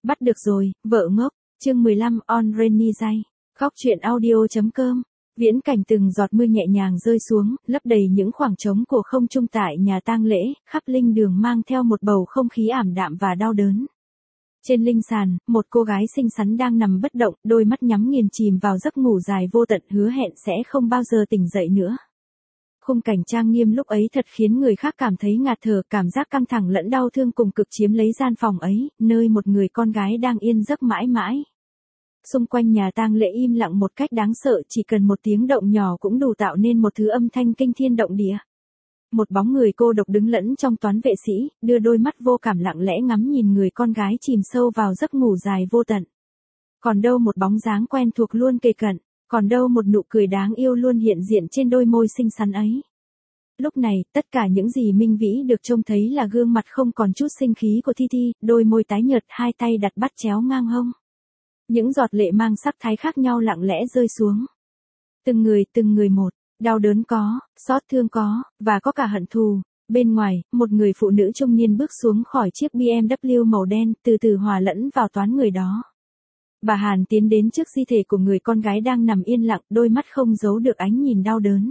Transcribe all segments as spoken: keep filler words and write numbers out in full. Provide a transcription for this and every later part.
Bắt được rồi, vợ ngốc. Chương mười lăm On Rainy Day. Khóc chuyện audio.com. Viễn cảnh từng giọt mưa nhẹ nhàng rơi xuống, lấp đầy những khoảng trống của không trung tại nhà tang lễ, khắp linh đường mang theo một bầu không khí ảm đạm và đau đớn. Trên linh sàn, một cô gái xinh xắn đang nằm bất động, đôi mắt nhắm nghiền chìm vào giấc ngủ dài vô tận hứa hẹn sẽ không bao giờ tỉnh dậy nữa. Khung cảnh trang nghiêm lúc ấy thật khiến người khác cảm thấy ngạt thở, cảm giác căng thẳng lẫn đau thương cùng cực chiếm lấy gian phòng ấy, nơi một người con gái đang yên giấc mãi mãi. Xung quanh nhà tang lễ im lặng một cách đáng sợ, chỉ cần một tiếng động nhỏ cũng đủ tạo nên một thứ âm thanh kinh thiên động địa. Một bóng người cô độc đứng lẫn trong toán vệ sĩ, đưa đôi mắt vô cảm lặng lẽ ngắm nhìn người con gái chìm sâu vào giấc ngủ dài vô tận. Còn đâu một bóng dáng quen thuộc luôn kề cận, còn đâu một nụ cười đáng yêu luôn hiện diện trên đôi môi xinh xắn ấy. Lúc này, tất cả những gì Minh Vĩ được trông thấy là gương mặt không còn chút sinh khí của Thi Thi, đôi môi tái nhợt, hai tay đặt bắt chéo ngang hông. Những giọt lệ mang sắc thái khác nhau lặng lẽ rơi xuống. Từng người, từng người một, đau đớn có, xót thương có, và có cả hận thù. Bên ngoài, một người phụ nữ trung niên bước xuống khỏi chiếc bê em vê màu đen, từ từ hòa lẫn vào toán người đó. Bà Hàn tiến đến trước di thể của người con gái đang nằm yên lặng, đôi mắt không giấu được ánh nhìn đau đớn.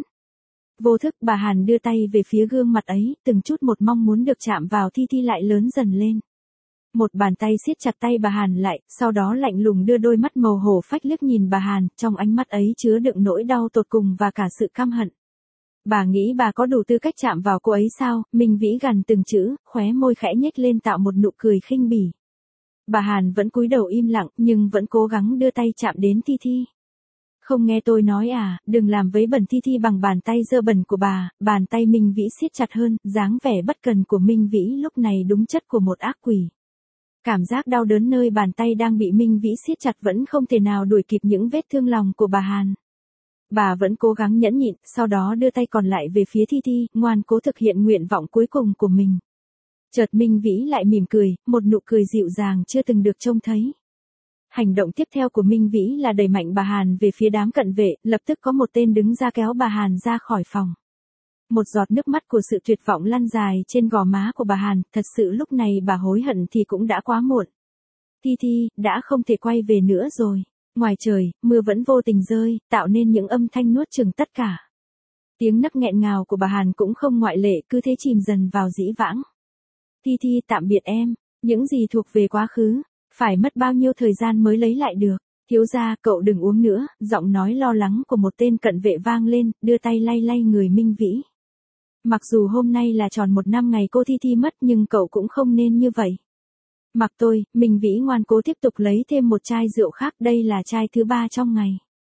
Vô thức bà Hàn đưa tay về phía gương mặt ấy, từng chút một mong muốn được chạm vào Thi Thi lại lớn dần lên. Một bàn tay siết chặt tay bà Hàn lại, sau đó lạnh lùng đưa đôi mắt màu hổ phách liếc nhìn bà Hàn, trong ánh mắt ấy chứa đựng nỗi đau tột cùng và cả sự căm hận. Bà nghĩ bà có đủ tư cách chạm vào cô ấy sao? Minh Vĩ gằn từng chữ, khóe môi khẽ nhếch lên tạo một nụ cười khinh bỉ. Bà Hàn vẫn cúi đầu im lặng, nhưng vẫn cố gắng đưa tay chạm đến Thi Thi. Không nghe tôi nói à, đừng làm vấy bẩn Thi Thi bằng bàn tay dơ bẩn của bà. Bàn tay Minh Vĩ siết chặt hơn, dáng vẻ bất cần của Minh Vĩ lúc này đúng chất của một ác quỷ. Cảm giác đau đớn nơi bàn tay đang bị Minh Vĩ siết chặt vẫn không thể nào đuổi kịp những vết thương lòng của bà Hàn. Bà vẫn cố gắng nhẫn nhịn, sau đó đưa tay còn lại về phía Thi Thi, ngoan cố thực hiện nguyện vọng cuối cùng của mình. Chợt Minh Vĩ lại mỉm cười, một nụ cười dịu dàng chưa từng được trông thấy. Hành động tiếp theo của Minh Vĩ là đẩy mạnh bà Hàn về phía đám cận vệ, lập tức có một tên đứng ra kéo bà Hàn ra khỏi phòng. Một giọt nước mắt của sự tuyệt vọng lăn dài trên gò má của bà Hàn, thật sự lúc này bà hối hận thì cũng đã quá muộn. Thi Thi, đã không thể quay về nữa rồi. Ngoài trời, mưa vẫn vô tình rơi, tạo nên những âm thanh nuốt chửng tất cả. Tiếng nấc nghẹn ngào của bà Hàn cũng không ngoại lệ, cứ thế chìm dần vào dĩ vãng. Thi Thi, tạm biệt em, những gì thuộc về quá khứ, phải mất bao nhiêu thời gian mới lấy lại được. Thiếu gia, cậu đừng uống nữa, giọng nói lo lắng của một tên cận vệ vang lên, đưa tay lay lay người Minh Vĩ. Mặc dù hôm nay là tròn một năm ngày cô Thi Thi mất nhưng cậu cũng không nên như vậy. Mặc tôi, Minh Vĩ ngoan cố tiếp tục lấy thêm một chai rượu khác, đây là chai thứ ba trong ngày.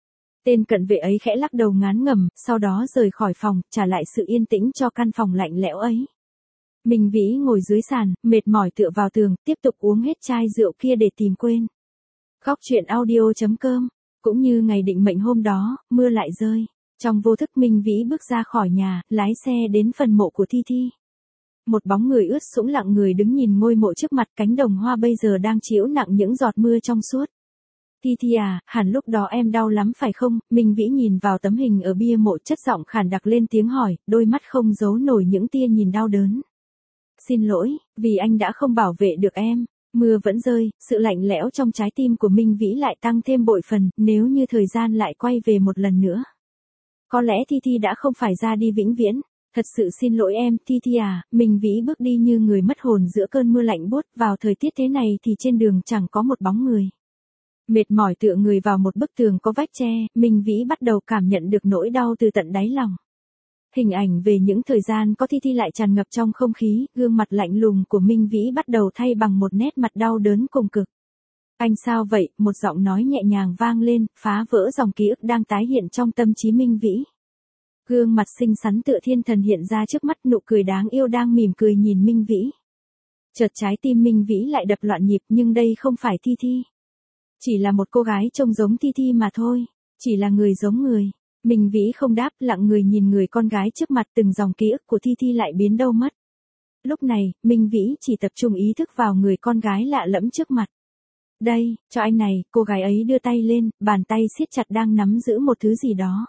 Tên cận vệ ấy khẽ lắc đầu ngán ngẩm, sau đó rời khỏi phòng, trả lại sự yên tĩnh cho căn phòng lạnh lẽo ấy. Minh Vĩ ngồi dưới sàn, mệt mỏi tựa vào tường, tiếp tục uống hết chai rượu kia để tìm quên. Khóc chuyện audio.com. Cũng như ngày định mệnh hôm đó, mưa lại rơi. Trong vô thức Minh Vĩ bước ra khỏi nhà, lái xe đến phần mộ của Thi Thi. Một bóng người ướt sũng lặng người đứng nhìn ngôi mộ trước mặt, cánh đồng hoa bây giờ đang chiếu nặng những giọt mưa trong suốt. Thi Thi à, hẳn lúc đó em đau lắm phải không? Minh Vĩ nhìn vào tấm hình ở bia mộ, chất giọng khàn đặc lên tiếng hỏi, đôi mắt không giấu nổi những tia nhìn đau đớn. Xin lỗi, vì anh đã không bảo vệ được em. Mưa vẫn rơi, sự lạnh lẽo trong trái tim của Minh Vĩ lại tăng thêm bội phần, nếu như thời gian lại quay về một lần nữa. Có lẽ Thi Thi đã không phải ra đi vĩnh viễn. Thật sự xin lỗi em, Thi Thi à. Minh Vĩ bước đi như người mất hồn giữa cơn mưa lạnh buốt, vào thời tiết thế này thì trên đường chẳng có một bóng người. Mệt mỏi tựa người vào một bức tường có vách tre, Minh Vĩ bắt đầu cảm nhận được nỗi đau từ tận đáy lòng. Hình ảnh về những thời gian có Thi Thi lại tràn ngập trong không khí, gương mặt lạnh lùng của Minh Vĩ bắt đầu thay bằng một nét mặt đau đớn cùng cực. Anh sao vậy? Một giọng nói nhẹ nhàng vang lên, phá vỡ dòng ký ức đang tái hiện trong tâm trí Minh Vĩ. Gương mặt xinh xắn tựa thiên thần hiện ra trước mắt, nụ cười đáng yêu đang mỉm cười nhìn Minh Vĩ. Chợt trái tim Minh Vĩ lại đập loạn nhịp, nhưng đây không phải Thi Thi. Chỉ là một cô gái trông giống Thi Thi mà thôi, chỉ là người giống người. Minh Vĩ không đáp, lặng người nhìn người con gái trước mặt, từng dòng ký ức của Thi Thi lại biến đâu mất. Lúc này, Minh Vĩ chỉ tập trung ý thức vào người con gái lạ lẫm trước mặt. Đây, cho anh này, cô gái ấy đưa tay lên, bàn tay siết chặt đang nắm giữ một thứ gì đó.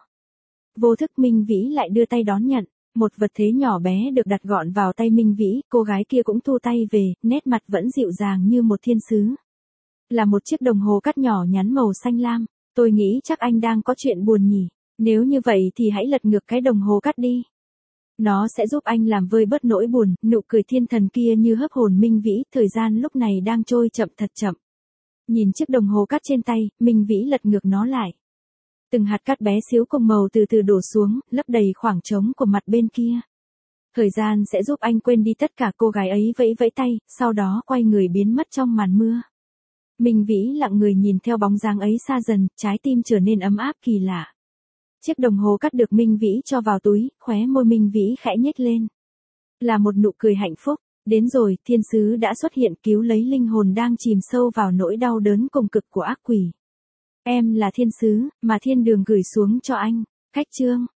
Vô thức Minh Vĩ lại đưa tay đón nhận, một vật thế nhỏ bé được đặt gọn vào tay Minh Vĩ, cô gái kia cũng thu tay về, nét mặt vẫn dịu dàng như một thiên sứ. Là một chiếc đồng hồ cát nhỏ nhắn màu xanh lam. Tôi nghĩ chắc anh đang có chuyện buồn nhỉ. Nếu như vậy thì hãy lật ngược cái đồng hồ cát đi. Nó sẽ giúp anh làm vơi bớt nỗi buồn. Nụ cười thiên thần kia như hớp hồn Minh Vĩ. Thời gian lúc này đang trôi chậm thật chậm. Nhìn chiếc đồng hồ cát trên tay, Minh Vĩ lật ngược nó lại. Từng hạt cát bé xíu cùng màu từ từ đổ xuống, lấp đầy khoảng trống của mặt bên kia. Thời gian sẽ giúp anh quên đi tất cả. Cô gái ấy vẫy vẫy tay, sau đó quay người biến mất trong màn mưa. Minh Vĩ lặng người nhìn theo bóng dáng ấy xa dần, trái tim trở nên ấm áp kỳ lạ. Chiếc đồng hồ cát được Minh Vĩ cho vào túi, khóe môi Minh Vĩ khẽ nhếch lên. Là một nụ cười hạnh phúc. Đến rồi, thiên sứ đã xuất hiện cứu lấy linh hồn đang chìm sâu vào nỗi đau đớn cùng cực của ác quỷ. Em là thiên sứ, mà thiên đường gửi xuống cho anh. Khách chương.